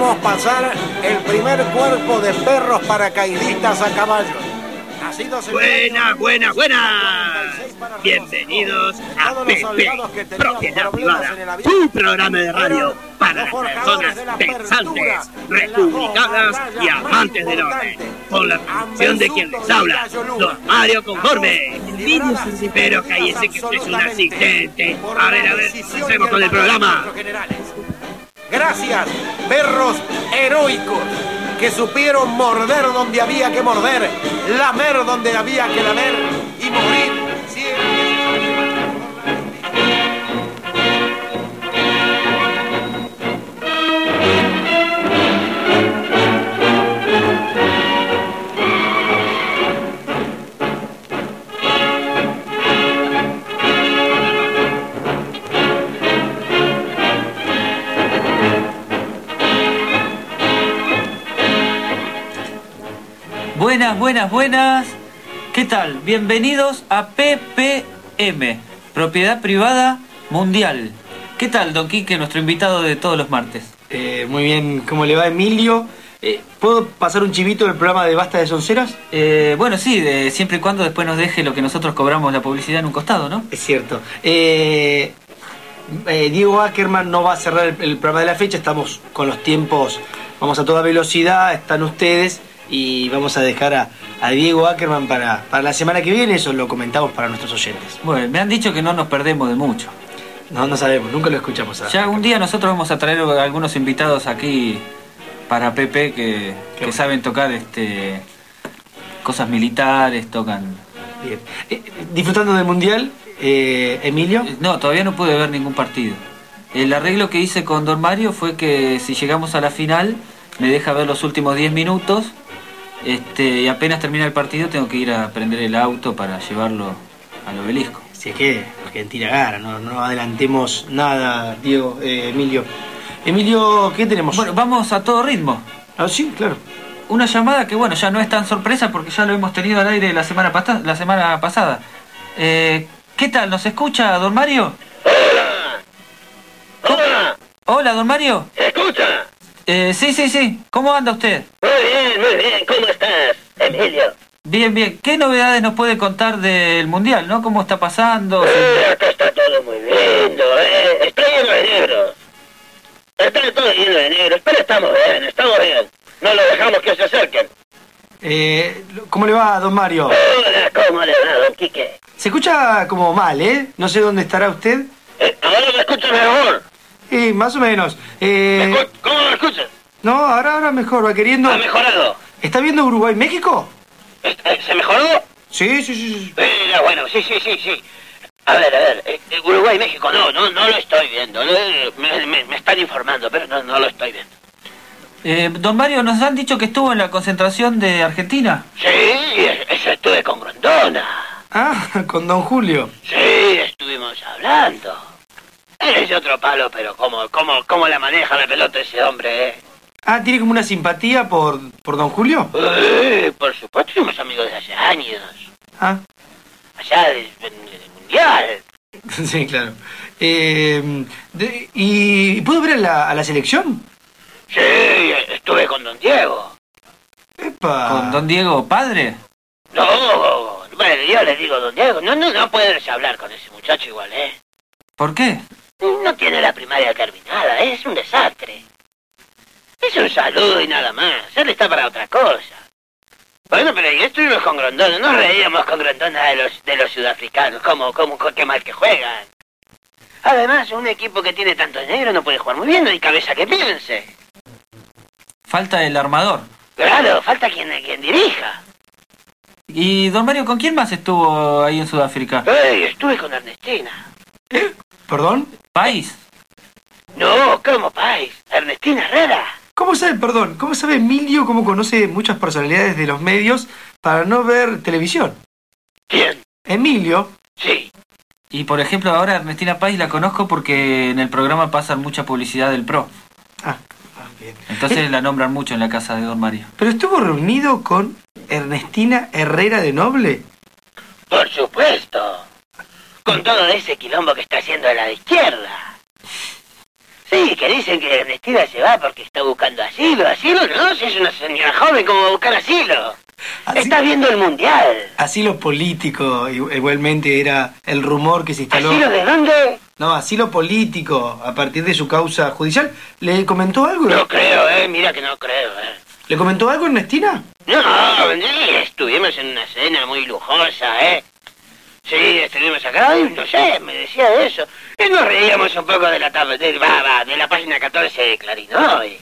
Vemos pasar el primer cuerpo de perros paracaidistas a caballo. Buenas. Bienvenidos a PP, Propiedad Privada, un programa de radio para personas pensantes, republicanas y amantes del orden, con la conducción de quien les habla, Don Mario Conforme. Pero cállese que usted es un asistente. A ver, hacemos con el programa. Gracias, perros heroicos que supieron morder donde había que morder, lamer donde había que lamer y morir siempre. Buenas. ¿Qué tal? Bienvenidos a PPM, Propiedad Privada Mundial. ¿Qué tal, Don Quique, nuestro invitado de todos los martes? Muy bien, ¿cómo le va, Emilio? ¿Puedo pasar un chivito del programa de Basta de Sonceras? Bueno, sí, siempre y cuando después nos deje lo que nosotros cobramos la publicidad en un costado, ¿no? Es cierto. Diego Ackerman no va a cerrar el programa de la fecha, estamos con los tiempos, vamos a toda velocidad, están ustedes, y vamos a dejar a Diego Ackerman para la semana que viene, eso lo comentamos para nuestros oyentes. Bueno, me han dicho que no nos perdemos de mucho. No sabemos, nunca lo escuchamos. Ya un día nosotros vamos a traer a algunos invitados aquí para PP que saben tocar cosas militares, tocan. Bien. ¿Disfrutando del Mundial, Emilio? No, todavía no pude ver ningún partido. El arreglo que hice con Don Mario fue que si llegamos a la final me deja ver los últimos 10 minutos. Y apenas termina el partido tengo que ir a prender el auto para llevarlo al obelisco. Si es que Argentina gana, no adelantemos nada, Diego, Emilio. Emilio, ¿qué tenemos? Bueno, vamos a todo ritmo. Ah, sí, claro. Una llamada que, bueno, ya no es tan sorpresa porque ya lo hemos tenido al aire la semana pasada. ¿Qué tal? ¿Nos escucha, Don Mario? Hola, Don Mario. ¿Escucha? Sí. ¿Cómo anda usted? Muy bien. ¿Cómo estás, Emilio? Bien. ¿Qué novedades nos puede contar del Mundial, no? ¿Cómo está pasando? Acá está todo muy lindo, Está lleno de negros. Está todo lleno de negros, pero estamos bien. No lo dejamos que se acerquen. ¿Cómo le va, Don Mario? Hola, ¿cómo le va, Don Quique? Se escucha como mal, ¿eh? No sé dónde estará usted. Ahora me escuchas mejor. Más o menos. ¿Cómo me escuchas? No, ahora mejor, va queriendo... ¿Ha mejorado? ¿Está viendo Uruguay-México? ¿Se mejoró? Sí. Bueno, sí. A ver, Uruguay-México, no lo estoy viendo. Me están informando, pero no lo estoy viendo. Don Mario, nos han dicho que estuvo en la concentración de Argentina. Sí, estuve con Grondona. Ah, con Don Julio. Sí, estuvimos hablando. Es de otro palo, pero ¿cómo la maneja la pelota ese hombre, Ah, ¿tiene como una simpatía por Don Julio? Por supuesto, somos amigos de hace años. Ah. Allá del Mundial. Sí, claro. ¿Y pudo ver a la selección? Sí, estuve con Don Diego. ¡Epa! ¿Con Don Diego padre? No, bueno, yo le digo Don Diego. No puedes hablar con ese muchacho igual, ¿Por qué? No tiene la primaria terminada, es un desastre. Es un saludo y nada más, él está para otra cosa. Bueno, pero ya estuvimos con Grondona, nos reíamos con Grondona de los sudafricanos, qué mal que juegan. Además, un equipo que tiene tantos negros no puede jugar muy bien, no hay cabeza que piense. Falta el armador. Claro, falta quien dirija. Y, Don Mario, ¿con quién más estuvo ahí en Sudáfrica? Estuve con Ernestina. ¿Perdón? ¿País? No, ¿cómo país? Ernestina Herrera. ¿Cómo sabe Emilio cómo conoce muchas personalidades de los medios para no ver televisión? ¿Quién? Emilio. Sí. Y, por ejemplo, ahora Ernestina País la conozco porque en el programa pasan mucha publicidad del PRO. Bien. Entonces la nombran mucho en la casa de Don Mario. ¿Pero estuvo reunido con Ernestina Herrera de Noble? Por supuesto. Con todo ese quilombo que está haciendo la de izquierda. Sí, que dicen que Ernestina se va porque está buscando asilo. ¿Asilo? No, si es una señora joven, ¿cómo va a buscar asilo? Está viendo el mundial. Asilo político, igualmente era el rumor que se instaló. ¿Asilo de dónde? No, asilo político, a partir de su causa judicial. ¿Le comentó algo? No creo, mira que no creo, ¿Le comentó algo Ernestina? No, estuvimos en una cena muy lujosa, Sí, estuvimos acá y no sé, me decía eso. Y nos reíamos un poco de la página 14 de Clarín hoy.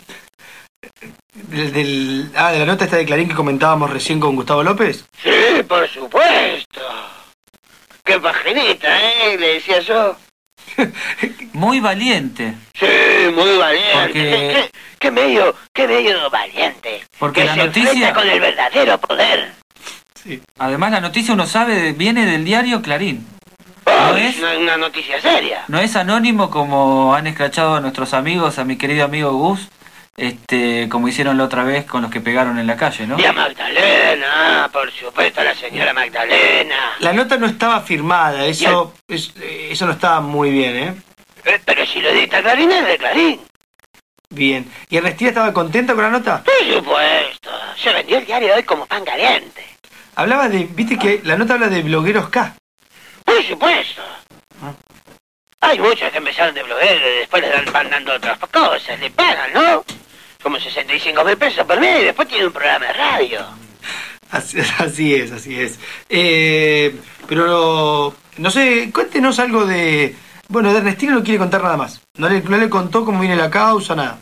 De la nota esta de Clarín que comentábamos recién con Gustavo López. Sí, por supuesto. Qué paginita, le decía yo. Muy valiente. Sí, muy valiente. Porque... ¿Qué medio valiente? Porque que la se noticia enfrenta con el verdadero poder. Sí. Además la noticia uno sabe viene del diario Clarín. No es una noticia seria. No es anónimo como han escrachado a nuestros amigos, a mi querido amigo Gus, como hicieron la otra vez con los que pegaron en la calle, ¿no? Y a Magdalena, por supuesto, la señora Magdalena. La nota no estaba firmada, eso no estaba muy bien, Pero si lo dicta Clarín es de Clarín. Bien. ¿Y Ernestina estaba contenta con la nota? Por supuesto. Se vendió el diario hoy como pan caliente. Hablaba viste que la nota habla de blogueros K. Por supuesto. Hay muchos que empezaron de blogueros y después van dando otras cosas, le pagan, ¿no? Como 65.000 pesos por mes y después tiene un programa de radio. Así es. Pero, no sé, cuéntenos algo de... Bueno, de Ernestina no quiere contar nada más. No le contó cómo viene la causa, nada.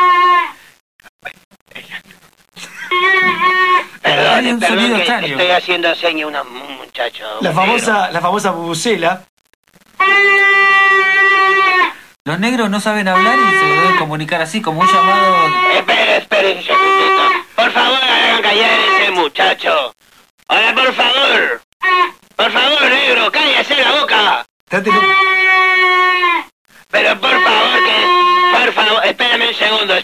Hay un sonido que extraño. estoy haciendo seña a un muchacho. La famosa bubucela. Los negros no saben hablar y se deben comunicar así, como un llamado... Esperen un segundito. Por favor, hagan callar a ese muchacho. Hola, por favor. Por favor, negro, cállese la boca. Trátelo. Pero por favor, espérame un segundo.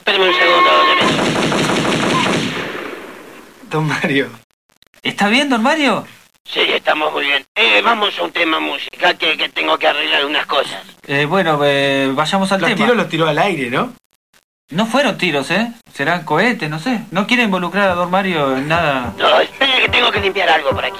Don Mario. ¿Está bien, don Mario? Sí, estamos muy bien. Vamos a un tema musical que tengo que arreglar unas cosas. Vayamos al Los tema. tiros los tiró al aire, ¿no? No fueron tiros, serán cohetes, no sé. No quiere involucrar a don Mario en nada. No, espere que tengo que limpiar algo por aquí.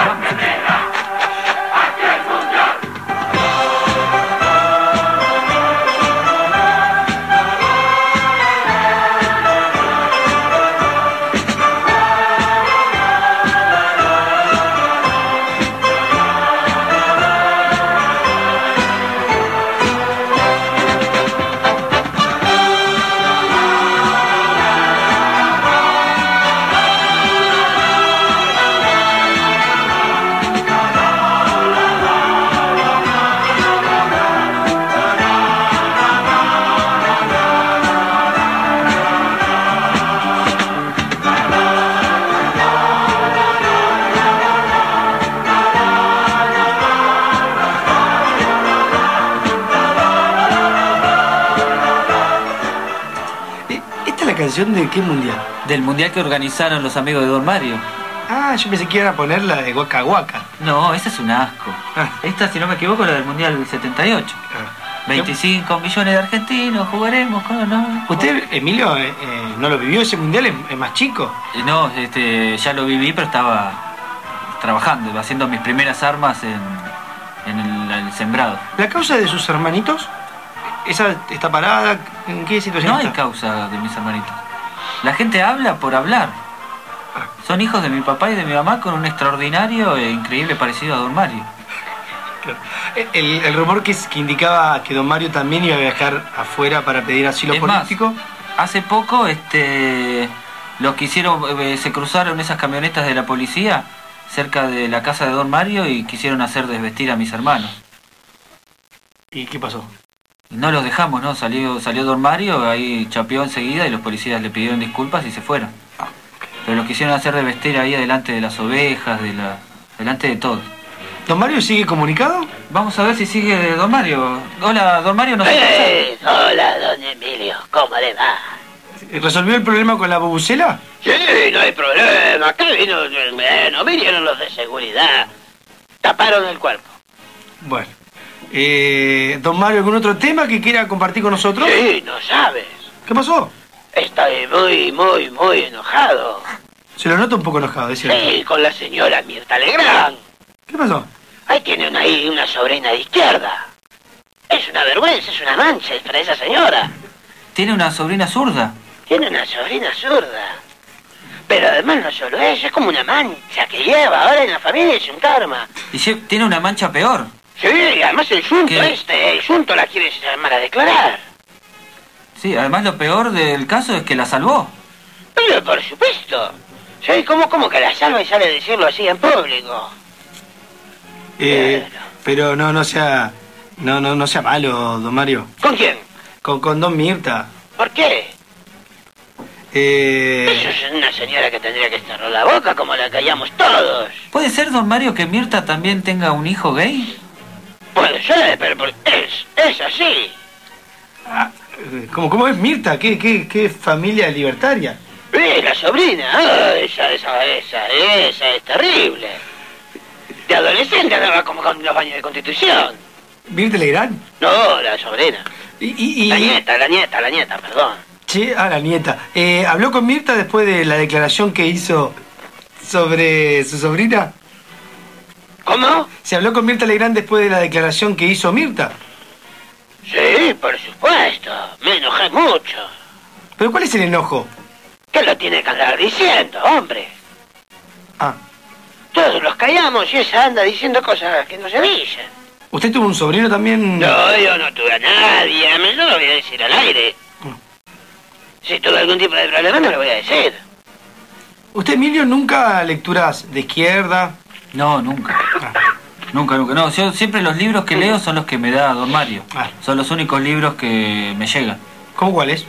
¿Canción de qué mundial? Del mundial que organizaron los amigos de don Mario. Ah, yo pensé que iban a poner la de Waka Waka. No, esa es un asco. Esta, si no me equivoco, la del mundial del 78. 25 millones de argentinos, jugaremos con no. ¿Usted, Emilio, no lo vivió ese mundial? ¿Es más chico? No, ya lo viví, pero estaba trabajando, haciendo mis primeras armas en el sembrado. ¿La causa de sus hermanitos? ¿Esa está parada? ¿En qué situación No está? hay causa de mis hermanitos. La gente habla por hablar. Son hijos de mi papá y de mi mamá con un extraordinario e increíble parecido a don Mario. Claro. El rumor que indicaba que don Mario también iba a viajar afuera para pedir asilo político. Más, hace poco los que hicieron, se cruzaron esas camionetas de la policía cerca de la casa de don Mario y quisieron hacer desvestir a mis hermanos. ¿Y qué pasó? No los dejamos, ¿no? Salió don Mario, ahí chapeó enseguida y los policías le pidieron disculpas y se fueron. Pero los quisieron hacer desvestir ahí delante de las ovejas, delante de todo. ¿Don Mario sigue comunicado? Vamos a ver si sigue don Mario. Hola, don Mario, ¿nos escucha? Hola, don Emilio, ¿cómo le va? ¿Resolvió el problema con la bubucela? Sí, no hay problema. Acá vinieron los de seguridad. Taparon el cuerpo. Bueno. Don Mario, ¿algún otro tema que quiera compartir con nosotros? Sí, no sabes. ¿Qué pasó? Estoy muy enojado. Se lo noto un poco enojado, es cierto. Sí, con la señora Mirta Legrand. ¿Qué pasó? Ahí tiene ahí una sobrina de izquierda. Es una vergüenza, es una mancha para esa señora. Tiene una sobrina zurda. Tiene una sobrina zurda. Pero además no solo eso, es como una mancha que lleva ahora en la familia, es un karma. Y tiene una mancha peor. Sí, además el Junto ¿Qué? el Junto la quiere llamar a declarar. Sí, además lo peor del caso es que la salvó. Pero por supuesto. Sí, ¿cómo que la salva y sale a decirlo así en público? Pero no sea malo, don Mario. ¿Con quién? Con don Mirta. ¿Por qué? Eso es una señora que tendría que cerrar la boca como la callamos todos. ¿Puede ser, don Mario, que Mirta también tenga un hijo gay? Puede ser, pero es así. ¿Cómo es Mirta? ¿Qué familia libertaria? La sobrina, esa es terrible. De adolescente andaba como con los baños de Constitución. ¿Mirta Legrand? No, la sobrina. La nieta, perdón. Sí, la nieta. ¿Habló con Mirta después de la declaración que hizo sobre su sobrina? ¿Cómo? ¿Se habló con Mirta Legrand después de la declaración que hizo Mirta? Sí, por supuesto. Me enojé mucho. ¿Pero cuál es el enojo? ¿Qué lo tiene que andar diciendo, hombre? Ah. Todos los callamos y esa anda diciendo cosas que no se dicen. ¿Usted tuvo un sobrino también? No, yo no tuve a nadie. Yo lo voy a decir al aire. Si tuve algún tipo de problema, no lo voy a decir. ¿Usted, Emilio, nunca lecturas de izquierda? No, nunca. Nunca. No, yo siempre los libros que leo son los que me da don Mario. Son los únicos libros que me llegan. ¿Cómo cuáles?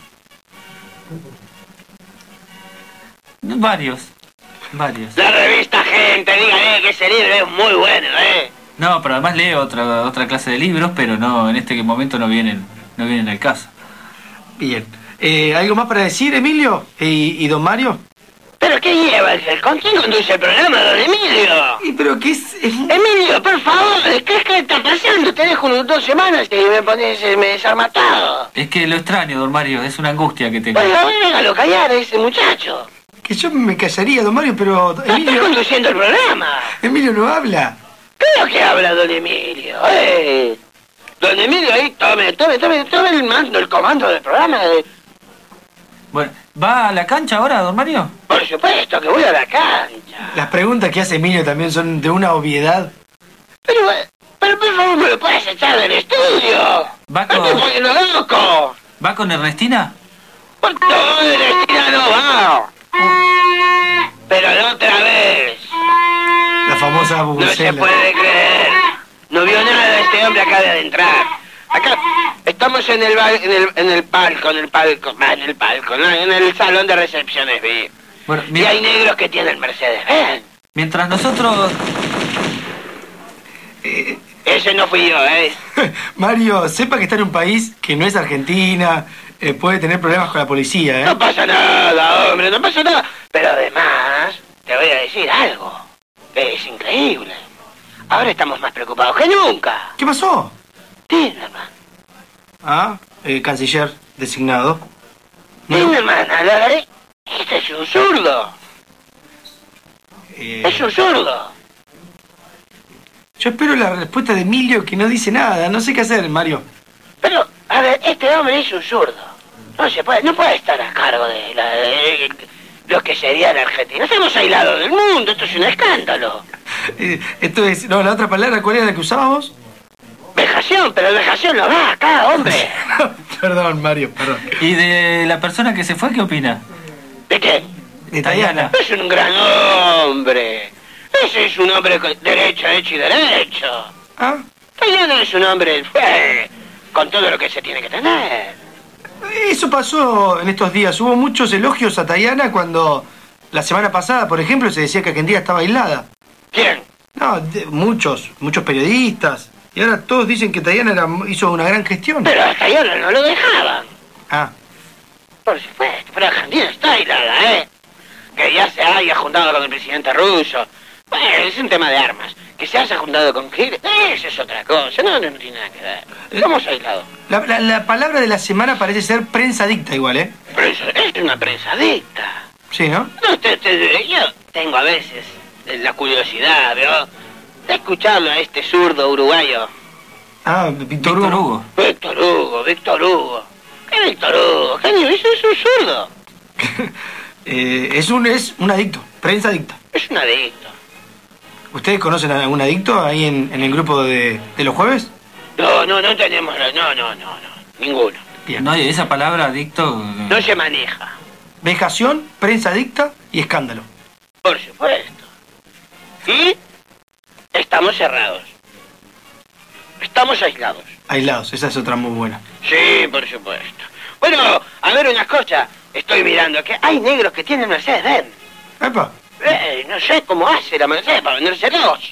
Varios. La revista Gente, dígale que ese libro es muy bueno, No, pero además leo otra clase de libros, pero no, en este momento no vienen al caso. Bien. ¿Algo más para decir, Emilio? ¿Y don Mario? ¿Pero qué lleva? ¿Con quién conduce el programa, don Emilio? ¿Pero qué es? Emilio, por favor, ¿qué está pasando? Te dejo unas 2 semanas que me desarma todo. Es que lo extraño, don Mario, es una angustia que tengo. Bueno, déjalo callar a ese muchacho. Que yo me callaría, don Mario, pero Emilio... Está conduciendo el programa. Emilio no habla. Creo que habla don Emilio, Don Emilio ahí, tome el mando, el comando del programa. Bueno, ¿va a la cancha ahora, don Mario? Por supuesto que voy a la cancha. Las preguntas que hace Emilio también son de una obviedad. Pero por favor, me lo puedes echar del estudio. ¿Va con... ¡Me estoy poniendo loco! ¿Va con Ernestina? No, Ernestina no va. Pero la otra vez. La famosa bubucela. No se puede creer. No vio nada este hombre acaba de entrar. Acá estamos en el salón de recepciones, vi. Bueno, y hay negros que tienen Mercedes-Benz. Mientras nosotros... Ese no fui yo, Mario, sepa que está en un país que no es Argentina, puede tener problemas con la policía, No pasa nada, hombre, no pasa nada. Pero además, te voy a decir algo, que es increíble. Ahora estamos más preocupados que nunca. ¿Qué pasó? Tinderman. Canciller designado. Tinderman, este es un zurdo. Es un zurdo. Yo espero la respuesta de Emilio, que no dice nada. No sé qué hacer, Mario. Pero, a ver, este hombre es un zurdo. No puede estar a cargo de lo que sería la Argentina. Estamos aislados del mundo, esto es un escándalo. Esto es... No, la otra palabra, ¿cuál era la que usábamos? Vejación, pero vejación no va acá, hombre. Perdón, Mario, perdón. ¿Y de la persona que se fue, qué opina? ¿De qué? De Tayana. Es un gran hombre. Ese es un hombre derecho, hecho y derecho. Tayana es un hombre con todo lo que se tiene que tener. Eso pasó en estos días. Hubo muchos elogios a Tayana cuando la semana pasada, por ejemplo, se decía que Argentina estaba aislada. ¿Quién? No, muchos periodistas. Y ahora todos dicen que Tayana hizo una gran gestión. Pero a Tayana no lo dejaban. Por supuesto, pero Argentina está aislada, Que ya se haya juntado con el presidente ruso. Bueno, es un tema de armas. que se haya juntado con Gil, eso es otra cosa, no tiene nada que ver. Estamos aislados. La palabra de la semana parece ser prensa dicta igual, ¿eh? Es una prensa dicta. Sí, ¿no? No, yo tengo a veces la curiosidad, ¿no?, de escucharlo a este zurdo uruguayo. Ah, Víctor Hugo. Víctor Hugo. ¿Qué Víctor Hugo? ¿Qué digo? Eso es un zurdo. Es un adicto, prensa adicta. Es un adicto. ¿Ustedes conocen a algún adicto ahí en el grupo de los jueves? No tenemos, ninguno. Bien. No, esa palabra adicto... No se maneja. Vejación, prensa adicta y escándalo. Por supuesto. Y estamos cerrados. Estamos aislados. Aislados, esa es otra muy buena. Sí, por supuesto. Bueno, a ver una cosa. Estoy mirando que hay negros que tienen Mercedes-Benz. ¡Epa! No sé cómo hace la Mercedes para vendérselos.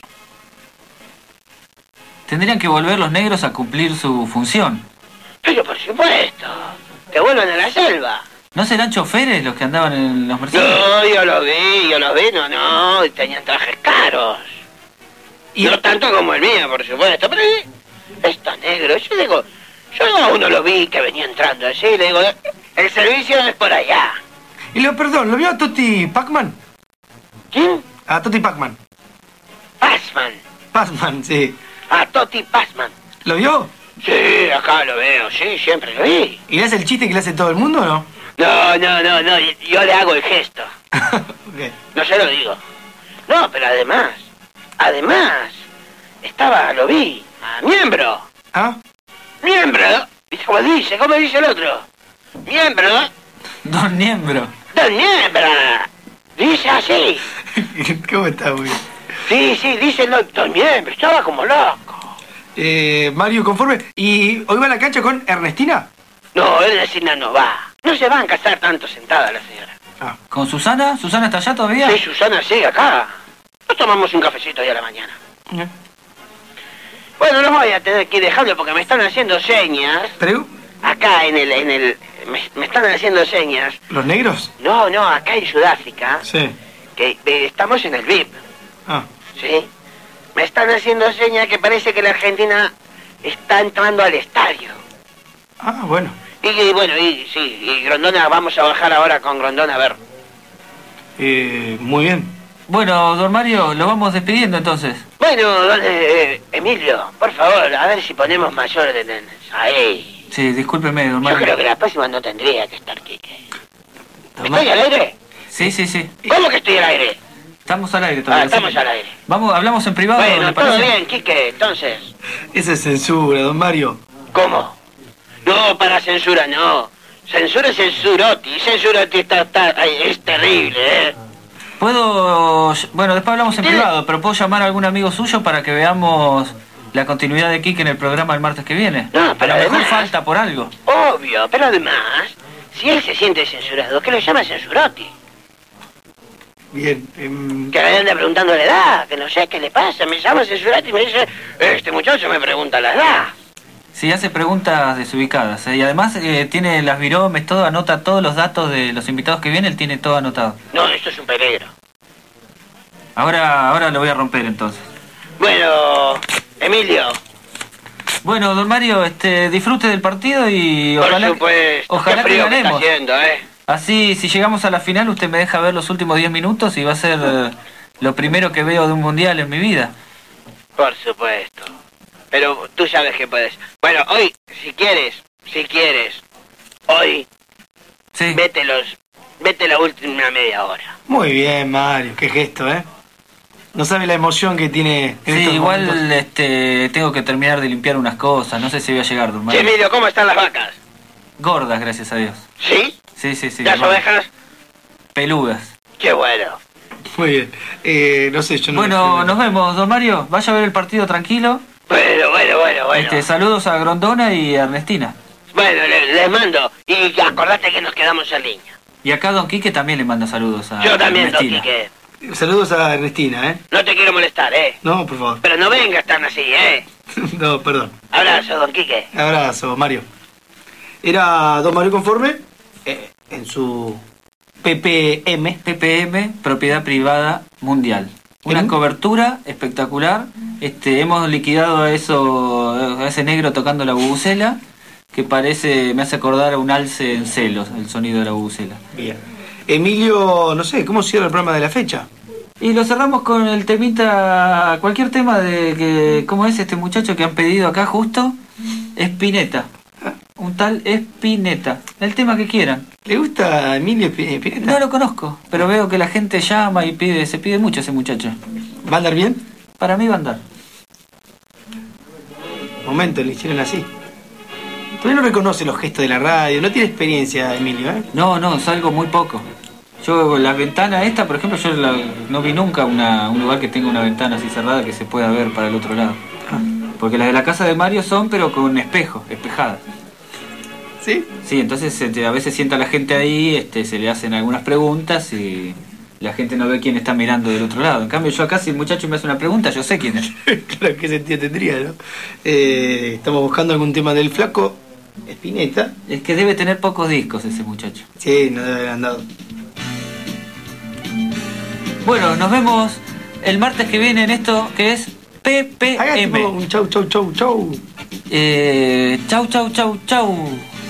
Tendrían que volver los negros a cumplir su función. Pero por supuesto. Que vuelvan a la selva. ¿No serán choferes los que andaban en los Mercedes? No, yo los vi, no, tenían trajes caros. Y no tanto como el mío, por supuesto, pero estos negros, yo a uno lo vi que venía entrando así, le digo, el servicio es por allá. Y ¿lo vio a Toti Pacman? ¿Quién? A Toti Pacman. Pacman, sí. A Toti Pacman. ¿Lo vio? Sí, acá lo veo, sí, siempre lo vi. ¿Y le hace el chiste que le hace todo el mundo o no? No, yo le hago el gesto. Okay. No se lo digo. No, pero además, lo vi, a miembro. ¿Ah? Miembro, ¿cómo dice el otro? Miembro. Don Miembro. Don Miembro. Dice así. ¿Cómo está, güey? Sí, dice el Don Miembro, estaba como loco. Mario, conforme. ¿Y hoy va a la cancha con Ernestina? No, Ernestina no va. No se van a casar tanto sentada la señora. Ah. ¿Con Susana? ¿Susana está allá todavía? Sí, Susana sigue acá. Nos tomamos un cafecito hoy a la mañana. Bueno, los voy a tener que ir dejando porque me están haciendo señas. ¿Pero? Acá me están haciendo señas. ¿Los negros? No, acá en Sudáfrica. Sí. Que estamos en el VIP. Ah. ¿Sí? Me están haciendo señas que parece que la Argentina está entrando al estadio. Ah, bueno. Y Grondona, vamos a bajar ahora con Grondona a ver. Muy bien. Bueno, don Mario, lo vamos despidiendo entonces. Bueno, Emilio, por favor, a ver si ponemos mayor orden ahí. Sí, discúlpeme, don Yo Mario. creo que la próxima no tendría que estar Quique. Don ¿Estoy al aire? Sí. ¿Cómo que estoy al aire? Estamos al aire todavía. Estamos sí. al aire. Hablamos en privado. Bueno, ¿le todo parece? bien, Quique, entonces. Esa es censura, don Mario. ¿Cómo? No, para censura no. Censura es Censurotti. Censurotti es terrible, ¿eh? Bueno, después hablamos en privado, pero ¿puedo llamar a algún amigo suyo para que veamos la continuidad de Quique en el programa el martes que viene? No, pero a lo mejor además- falta por algo. Obvio, pero además, si él se siente censurado, ¿qué lo llama Censurotti? Bien. Que le anda preguntando la edad, que no sé qué le pasa. Me llama Censurotti y me dice, este muchacho me pregunta la edad. Sí, hace preguntas desubicadas, ¿eh? Y además tiene las viromes, todo, anota todos los datos de los invitados que vienen, él tiene todo anotado. No, esto es un peligro. Ahora lo voy a romper entonces. Bueno, Emilio, Bueno, don Mario, disfrute del partido y por ojalá, supuesto, ojalá qué que frío que está ganemos. haciendo, ¿eh? Así, si llegamos a la final, usted me deja ver los últimos 10 minutos y va a ser lo primero que veo de un mundial en mi vida. Por supuesto. Pero tú sabes que puedes. Bueno, hoy, si quieres, hoy, Sí. vete la última media hora. Muy bien, Mario. Qué gesto, ¿eh? No sabe la emoción que tiene en Sí, estos igual momentos. tengo que terminar de limpiar unas cosas, no sé si voy a llegar, don Che, Mario. Emilio, ¿cómo están las vacas? Gordas, gracias a Dios. ¿Sí? Sí. ¿Las vamos. ovejas? Peludas. Qué bueno. Muy bien. No sé, yo no... Bueno, nos vemos, don Mario. Vaya a ver el partido tranquilo. Bueno. Saludos a Grondona y a Ernestina. Bueno, les mando. Y acordate que nos quedamos en línea. Y acá don Quique también le manda saludos a Yo también, don Ernestina. Quique. Saludos a Ernestina, ¿eh? No te quiero molestar, ¿eh? No, por favor. Pero no vengas tan así, ¿eh? No, perdón. Abrazo, don Quique. Abrazo, Mario. Era don Mario Conforme en su PPM. PPM, Propiedad Privada Mundial. Una cobertura espectacular. Hemos liquidado a ese negro tocando la bubucela, que me hace acordar a un alce en celos, el sonido de la bubucela. Bien. Emilio, no sé, ¿cómo cierra el programa de la fecha? Y lo cerramos con el temita, cualquier tema de que, ¿cómo es este muchacho que han pedido acá justo? Spinetta. Un tal Spinetta. El tema que quieran. ¿Le gusta a Emilio Spinetta? No lo conozco, pero veo que la gente llama y se pide mucho ese muchacho. ¿Va a andar bien? Para mí va a andar. Momento, le hicieron así. Todavía no reconoce los gestos de la radio, no tiene experiencia, Emilio, ¿eh? No, salgo muy poco. Yo, la ventana esta, por ejemplo, no vi nunca un lugar que tenga una ventana así cerrada que se pueda ver para el otro lado. Porque las de la casa de Mario son, pero con espejadas. ¿Sí? Sí, entonces a veces sienta la gente ahí, se le hacen algunas preguntas y la gente no ve quién está mirando del otro lado. En cambio, yo acá, si el muchacho me hace una pregunta, yo sé quién es. Claro, qué sentido tendría, ¿no? Estamos buscando algún tema del flaco Spinetta. Es que debe tener pocos discos ese muchacho. Sí, no debe haber andado. Bueno, nos vemos el martes que viene en esto que es PPM. Un chau. Chau.